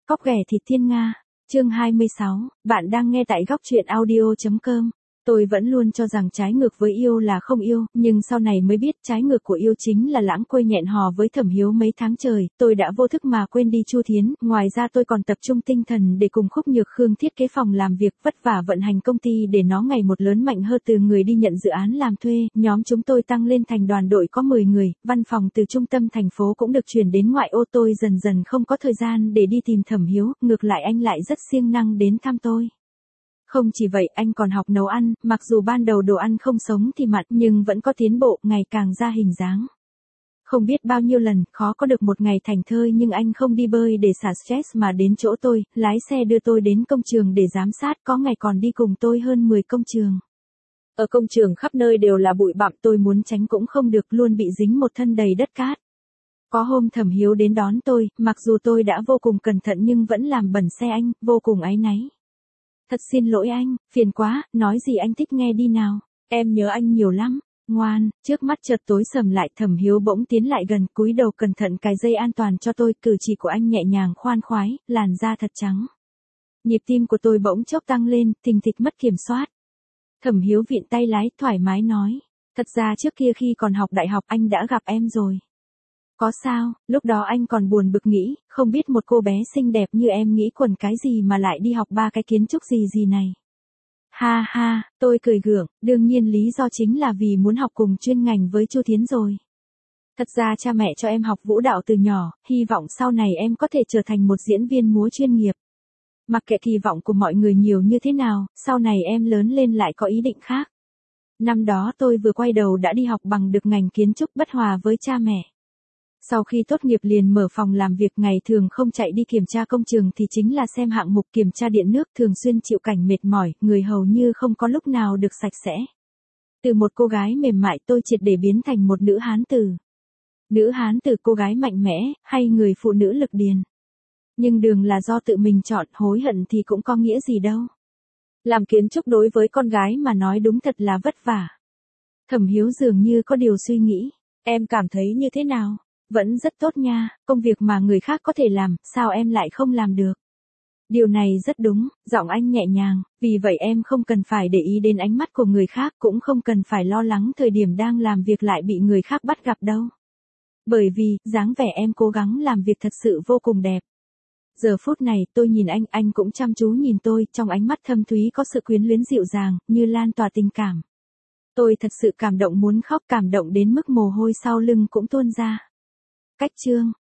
Cóc ghẻ thịt thiên Nga. Chương 26, bạn đang nghe tại góc truyện audio.com. Tôi vẫn luôn cho rằng trái ngược với yêu là không yêu, nhưng sau này mới biết trái ngược của yêu chính là lãng quên hẹn hò với Thẩm Hiếu mấy tháng trời, tôi đã vô thức mà quên đi Chu Thiến, ngoài ra tôi còn tập trung tinh thần để cùng Khúc Nhược Khương thiết kế phòng làm việc, vất vả vận hành công ty để nó ngày một lớn mạnh hơn. Từ người đi nhận dự án làm thuê, nhóm chúng tôi tăng lên thành đoàn đội có 10 người, văn phòng từ trung tâm thành phố cũng được chuyển đến ngoại ô. Tôi dần dần không có thời gian để đi tìm Thẩm Hiếu, ngược lại anh lại rất siêng năng đến thăm tôi. Không chỉ vậy, anh còn học nấu ăn, mặc dù ban đầu đồ ăn không sống thì mặn nhưng vẫn có tiến bộ, ngày càng ra hình dáng. Không biết bao nhiêu lần, khó có được một ngày thảnh thơi nhưng anh không đi bơi để xả stress mà đến chỗ tôi, lái xe đưa tôi đến công trường để giám sát, có ngày còn đi cùng tôi hơn 10 công trường. Ở công trường khắp nơi đều là bụi bặm, tôi muốn tránh cũng không được, luôn bị dính một thân đầy đất cát. Có hôm Thẩm Hiếu đến đón tôi, mặc dù tôi đã vô cùng cẩn thận nhưng vẫn làm bẩn xe anh, vô cùng áy náy. Thật xin lỗi anh, phiền quá, nói gì anh thích nghe đi nào, em nhớ anh nhiều lắm. Ngoan, trước mắt chợt tối sầm lại, Thẩm Hiếu bỗng tiến lại gần, cúi đầu cẩn thận cài dây an toàn cho tôi, cử chỉ của anh nhẹ nhàng khoan khoái, làn da thật trắng. Nhịp tim của tôi bỗng chốc tăng lên, thình thịch mất kiểm soát. Thẩm Hiếu vịn tay lái, thoải mái nói, thật ra trước kia khi còn học đại học anh đã gặp em rồi. Có sao, lúc đó anh còn buồn bực nghĩ, không biết một cô bé xinh đẹp như em nghĩ quần cái gì mà lại đi học ba cái kiến trúc gì này. Ha ha, tôi cười gượng, đương nhiên lý do chính là vì muốn học cùng chuyên ngành với Chu Thiến rồi. Thật ra cha mẹ cho em học vũ đạo từ nhỏ, hy vọng sau này em có thể trở thành một diễn viên múa chuyên nghiệp. Mặc kệ kỳ vọng của mọi người nhiều như thế nào, sau này em lớn lên lại có ý định khác. Năm đó tôi vừa quay đầu đã đi học bằng được ngành kiến trúc, bất hòa với cha mẹ. Sau khi tốt nghiệp liền mở phòng làm việc, ngày thường không chạy đi kiểm tra công trường thì chính là xem hạng mục kiểm tra điện nước, thường xuyên chịu cảnh mệt mỏi, người hầu như không có lúc nào được sạch sẽ. Từ một cô gái mềm mại tôi triệt để biến thành một nữ hán tử. Nữ hán tử, cô gái mạnh mẽ, hay người phụ nữ lực điền. Nhưng đường là do tự mình chọn, hối hận thì cũng có nghĩa gì đâu. Làm kiến trúc đối với con gái mà nói đúng thật là vất vả. Thẩm Hiếu dường như có điều suy nghĩ. Em cảm thấy như thế nào? Vẫn rất tốt nha, công việc mà người khác có thể làm, sao em lại không làm được? Điều này rất đúng, giọng anh nhẹ nhàng, vì vậy em không cần phải để ý đến ánh mắt của người khác, cũng không cần phải lo lắng thời điểm đang làm việc lại bị người khác bắt gặp đâu. Bởi vì, dáng vẻ em cố gắng làm việc thật sự vô cùng đẹp. Giờ phút này, tôi nhìn anh cũng chăm chú nhìn tôi, trong ánh mắt thâm thúy có sự quyến luyến dịu dàng, như lan tỏa tình cảm. Tôi thật sự cảm động muốn khóc, cảm động đến mức mồ hôi sau lưng cũng tuôn ra. Cách chương